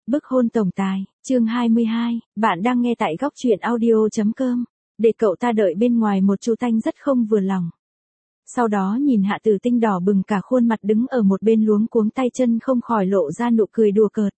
Bức hôn tổng tài, chương 22, bạn đang nghe tại góc truyện audio.com. Để cậu ta đợi bên ngoài một chú Thanh rất không vừa lòng. Sau đó nhìn Hạ Tử Tinh đỏ bừng cả khuôn mặt đứng ở một bên luống cuống tay chân không khỏi lộ ra nụ cười đùa cợt.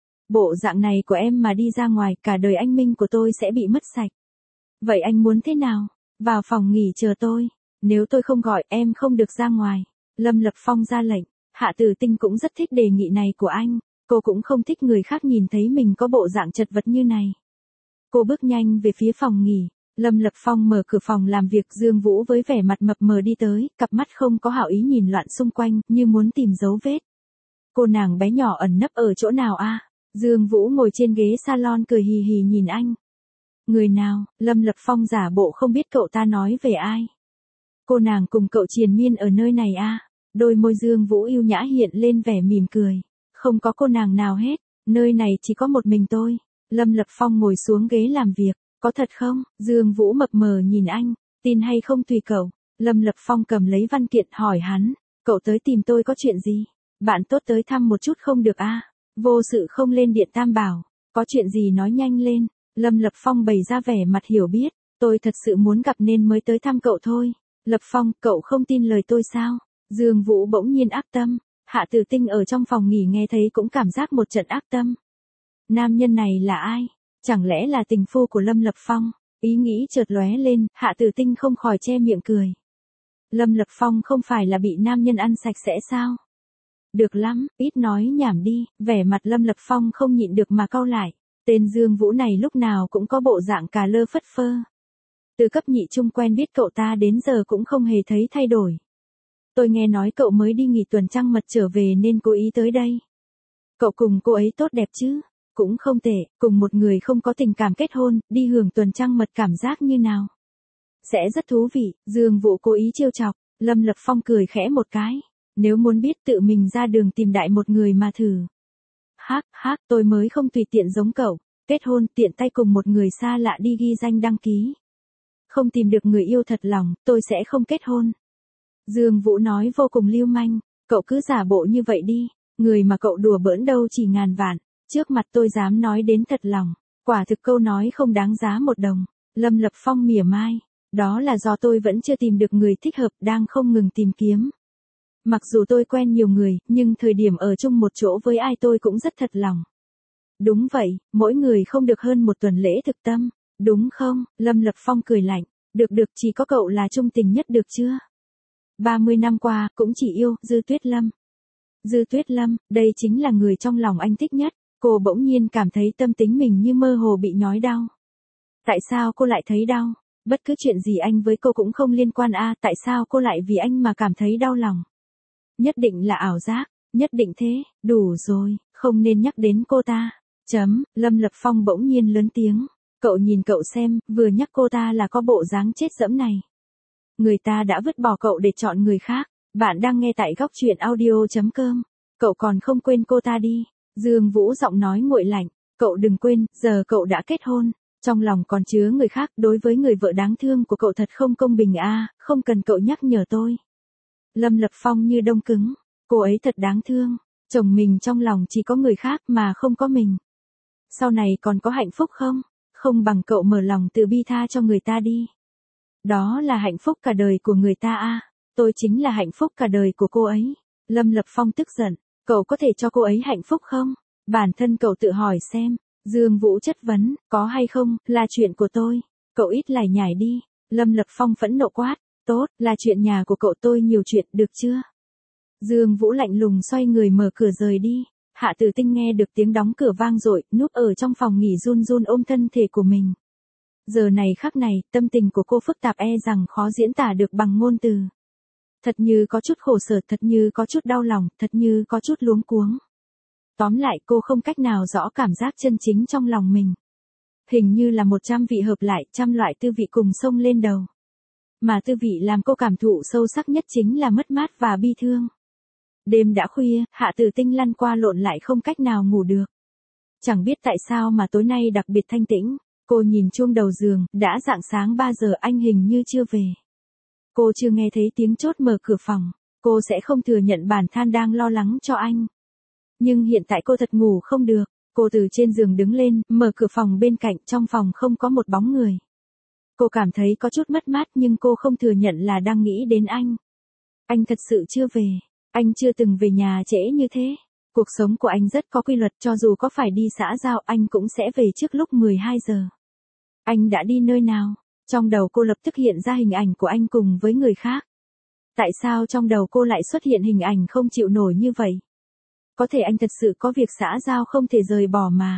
Bộ dạng này của em mà đi ra ngoài cả đời anh minh của tôi sẽ bị mất sạch. Vậy anh muốn thế nào? Vào phòng nghỉ chờ tôi. Nếu tôi không gọi em không được ra ngoài. Lâm Lập Phong ra lệnh. Hạ Tử Tinh cũng rất thích đề nghị này của anh. Cô cũng không thích người khác nhìn thấy mình có bộ dạng chật vật như này. Cô bước nhanh về phía phòng nghỉ. Lâm Lập Phong mở cửa phòng làm việc, Dương Vũ với vẻ mặt mập mờ đi tới, cặp mắt không có hảo ý nhìn loạn xung quanh, như muốn tìm dấu vết. Cô nàng bé nhỏ ẩn nấp ở chỗ nào a? Dương Vũ ngồi trên ghế salon cười hì hì nhìn anh. Người nào? Lâm Lập Phong giả bộ không biết cậu ta nói về ai. Cô nàng cùng cậu triền miên ở nơi này a? Đôi môi Dương Vũ yêu nhã hiện lên vẻ mỉm cười. Không có cô nàng nào hết, nơi này chỉ có một mình tôi. Lâm Lập Phong ngồi xuống ghế làm việc. Có thật không? Dương Vũ mập mờ nhìn anh. Tin hay không tùy cậu. Lâm Lập Phong cầm lấy văn kiện hỏi hắn. Cậu tới tìm tôi có chuyện gì? Bạn tốt tới thăm một chút không được a? Vô sự không lên điện Tam Bảo. Có chuyện gì nói nhanh lên. Lâm Lập Phong bày ra vẻ mặt hiểu biết. Tôi thật sự muốn gặp nên mới tới thăm cậu thôi. Lập Phong, cậu không tin lời tôi sao? Dương Vũ bỗng nhiên ác tâm. Hạ Tử Tinh ở trong phòng nghỉ nghe thấy cũng cảm giác một trận ác tâm. Nam nhân này là ai? Chẳng lẽ là tình phu của Lâm Lập Phong? Ý nghĩ chợt lóe lên, Hạ Tử Tinh không khỏi che miệng cười. Lâm Lập Phong không phải là bị nam nhân ăn sạch sẽ sao? Được lắm, ít nói nhảm đi. Vẻ mặt Lâm Lập Phong không nhịn được mà cau lại. Tên Dương Vũ này lúc nào cũng có bộ dạng cà lơ phất phơ. Từ cấp nhị trung quen biết cậu ta đến giờ cũng không hề thấy thay đổi. Tôi nghe nói cậu mới đi nghỉ tuần trăng mật trở về nên cố ý tới đây. Cậu cùng cô ấy tốt đẹp chứ? Cũng không tệ, cùng một người không có tình cảm kết hôn, đi hưởng tuần trăng mật cảm giác như nào? Sẽ rất thú vị. Dương Vũ cố ý trêu chọc. Lâm Lập Phong cười khẽ một cái. Nếu muốn biết tự mình ra đường tìm đại một người mà thử. Hắc, tôi mới không tùy tiện giống cậu. Kết hôn tiện tay cùng một người xa lạ đi ghi danh đăng ký. Không tìm được người yêu thật lòng, tôi sẽ không kết hôn. Dương Vũ nói vô cùng lưu manh. Cậu cứ giả bộ như vậy đi. Người mà cậu đùa bỡn đâu chỉ ngàn vạn. Trước mặt tôi dám nói đến thật lòng. Quả thực câu nói không đáng giá một đồng. Lâm Lập Phong mỉa mai. Đó là do tôi vẫn chưa tìm được người thích hợp, đang không ngừng tìm kiếm. Mặc dù tôi quen nhiều người, nhưng thời điểm ở chung một chỗ với ai tôi cũng rất thật lòng. Đúng vậy, mỗi người không được hơn một tuần lễ thực tâm. Đúng không? Lâm Lập Phong cười lạnh. Được, chỉ có cậu là trung tình nhất được chưa? 30 năm qua, cũng chỉ yêu Dư Tuyết Lâm. Dư Tuyết Lâm, đây chính là người trong lòng anh thích nhất. Cô bỗng nhiên cảm thấy tâm tính mình như mơ hồ bị nhói đau. Tại sao cô lại thấy đau? Bất cứ chuyện gì anh với cô cũng không liên quan a, tại sao cô lại vì anh mà cảm thấy đau lòng? Nhất định là ảo giác, nhất định thế, đủ rồi, không nên nhắc đến cô ta. Lâm Lập Phong bỗng nhiên lớn tiếng. Cậu nhìn cậu xem, vừa nhắc cô ta là có bộ dáng chết dẫm này. Người ta đã vứt bỏ cậu để chọn người khác. Bạn đang nghe tại góc truyện audio.com. Cậu còn không quên cô ta đi. Dương Vũ giọng nói nguội lạnh. Cậu đừng quên, giờ cậu đã kết hôn. Trong lòng còn chứa người khác, đối với người vợ đáng thương của cậu thật không công bình a, không cần cậu nhắc nhở tôi. Lâm Lập Phong như đông cứng. Cô ấy thật đáng thương. Chồng mình trong lòng chỉ có người khác mà không có mình. Sau này còn có hạnh phúc không? Không bằng cậu mở lòng từ bi tha cho người ta đi. Đó là hạnh phúc cả đời của người ta a. Tôi chính là hạnh phúc cả đời của cô ấy. Lâm Lập Phong tức giận. Cậu có thể cho cô ấy hạnh phúc không? Bản thân cậu tự hỏi xem. Dương Vũ chất vấn, có hay không, là chuyện của tôi. Cậu ít lải nhải đi. Lâm Lập Phong phẫn nộ quát. Tốt, là chuyện nhà của cậu tôi nhiều chuyện, được chưa? Dương Vũ lạnh lùng xoay người mở cửa rời đi. Hạ Tử Tinh nghe được tiếng đóng cửa vang dội, núp ở trong phòng nghỉ run run ôm thân thể của mình. Giờ này khắc này, tâm tình của cô phức tạp rằng khó diễn tả được bằng ngôn từ. Thật như có chút khổ sở, thật như có chút đau lòng, thật như có chút luống cuống. Tóm lại cô không cách nào rõ cảm giác chân chính trong lòng mình. Hình như là 100 vị hợp lại, 100 loại tư vị cùng xông lên đầu. Mà tư vị làm cô cảm thụ sâu sắc nhất chính là mất mát và bi thương. Đêm đã khuya, Hạ Tử Tinh lăn qua lộn lại không cách nào ngủ được. Chẳng biết tại sao mà tối nay đặc biệt thanh tĩnh. Cô nhìn chuông đầu giường, đã rạng sáng 3 giờ anh hình như chưa về. Cô chưa nghe thấy tiếng chốt mở cửa phòng. Cô sẽ không thừa nhận bản thân đang lo lắng cho anh. Nhưng hiện tại cô thật ngủ không được. Cô từ trên giường đứng lên, mở cửa phòng bên cạnh, trong phòng không có một bóng người. Cô cảm thấy có chút mất mát nhưng cô không thừa nhận là đang nghĩ đến anh. Anh thật sự chưa về. Anh chưa từng về nhà trễ như thế. Cuộc sống của anh rất có quy luật, cho dù có phải đi xã giao anh cũng sẽ về trước lúc 12 giờ. Anh đã đi nơi nào? Trong đầu cô lập tức hiện ra hình ảnh của anh cùng với người khác. Tại sao trong đầu cô lại xuất hiện hình ảnh không chịu nổi như vậy? Có thể anh thật sự có việc xã giao không thể rời bỏ mà.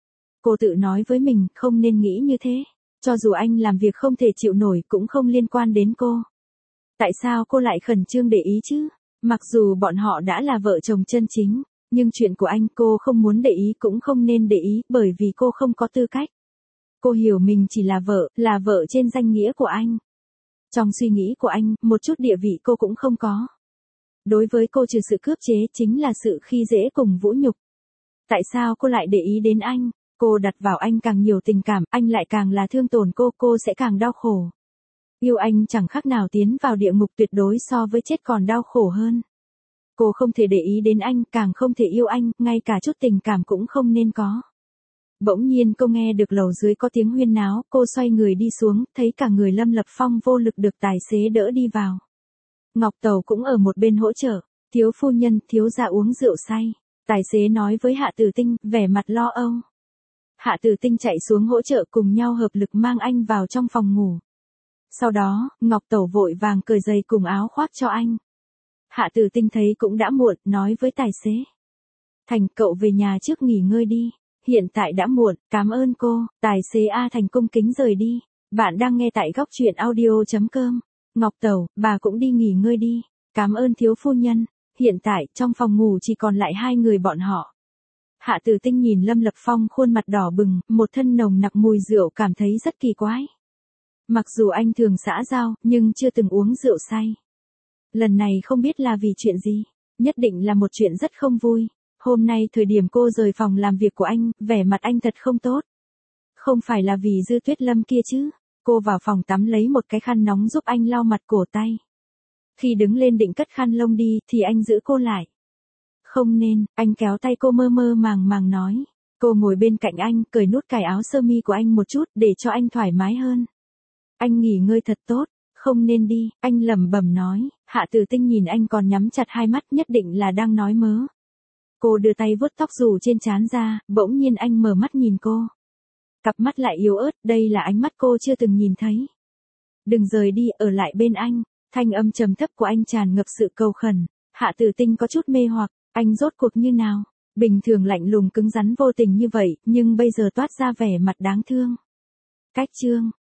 Cô tự nói với mình không nên nghĩ như thế. Cho dù anh làm việc không thể chịu nổi cũng không liên quan đến cô. Tại sao cô lại khẩn trương để ý chứ? Mặc dù bọn họ đã là vợ chồng chân chính, nhưng chuyện của anh cô không muốn để ý cũng không nên để ý bởi vì cô không có tư cách. Cô hiểu mình chỉ là vợ trên danh nghĩa của anh. Trong suy nghĩ của anh, một chút địa vị cô cũng không có. Đối với cô trừ sự cướp chế chính là sự khi dễ cùng vũ nhục. Tại sao cô lại để ý đến anh? Cô đặt vào anh càng nhiều tình cảm, anh lại càng là thương tổn cô sẽ càng đau khổ. Yêu anh chẳng khác nào tiến vào địa ngục tuyệt đối so với chết còn đau khổ hơn. Cô không thể để ý đến anh, càng không thể yêu anh, ngay cả chút tình cảm cũng không nên có. Bỗng nhiên cô nghe được lầu dưới có tiếng huyên náo, cô xoay người đi xuống, thấy cả người Lâm Lập Phong vô lực được tài xế đỡ đi vào. Ngọc Tầu cũng ở một bên hỗ trợ, thiếu phu nhân, thiếu gia uống rượu say. Tài xế nói với Hạ Tử Tinh, vẻ mặt lo âu. Hạ Tử Tinh chạy xuống hỗ trợ cùng nhau hợp lực mang anh vào trong phòng ngủ. Sau đó, Ngọc Tẩu vội vàng cởi giày cùng áo khoác cho anh. Hạ Tử Tinh thấy cũng đã muộn, nói với tài xế. Thành, cậu về nhà trước nghỉ ngơi đi. Hiện tại đã muộn, cảm ơn cô. Tài xế A Thành cung kính rời đi. Bạn đang nghe tại góc truyện audio.com. Ngọc Tẩu, bà cũng đi nghỉ ngơi đi. Cảm ơn thiếu phu nhân. Hiện tại, trong phòng ngủ chỉ còn lại hai người bọn họ. Hạ Tử Tinh nhìn Lâm Lập Phong khuôn mặt đỏ bừng, một thân nồng nặc mùi rượu cảm thấy rất kỳ quái. Mặc dù anh thường xã giao, nhưng chưa từng uống rượu say. Lần này không biết là vì chuyện gì, nhất định là một chuyện rất không vui. Hôm nay thời điểm cô rời phòng làm việc của anh, vẻ mặt anh thật không tốt. Không phải là vì Dư Tuyết Lâm kia chứ. Cô vào phòng tắm lấy một cái khăn nóng giúp anh lau mặt cổ tay. Khi đứng lên định cất khăn lông đi thì anh giữ cô lại. Không nên, anh kéo tay cô mơ mơ màng màng nói. Cô ngồi bên cạnh anh, cởi nút cài áo sơ mi của anh một chút để cho anh thoải mái hơn. Anh nghỉ ngơi thật tốt, không nên đi, anh lẩm bẩm nói. Hạ Tử Tinh nhìn anh còn nhắm chặt hai mắt, nhất định là đang nói mớ. Cô đưa tay vuốt tóc rủ trên trán ra, bỗng nhiên anh mở mắt nhìn cô. Cặp mắt lại yếu ớt, đây là ánh mắt cô chưa từng nhìn thấy. Đừng rời đi, ở lại bên anh. Thanh âm trầm thấp của anh tràn ngập sự cầu khẩn. Hạ Tử Tinh có chút mê hoặc, anh rốt cuộc như nào? Bình thường lạnh lùng cứng rắn vô tình như vậy, nhưng bây giờ toát ra vẻ mặt đáng thương. Cách chương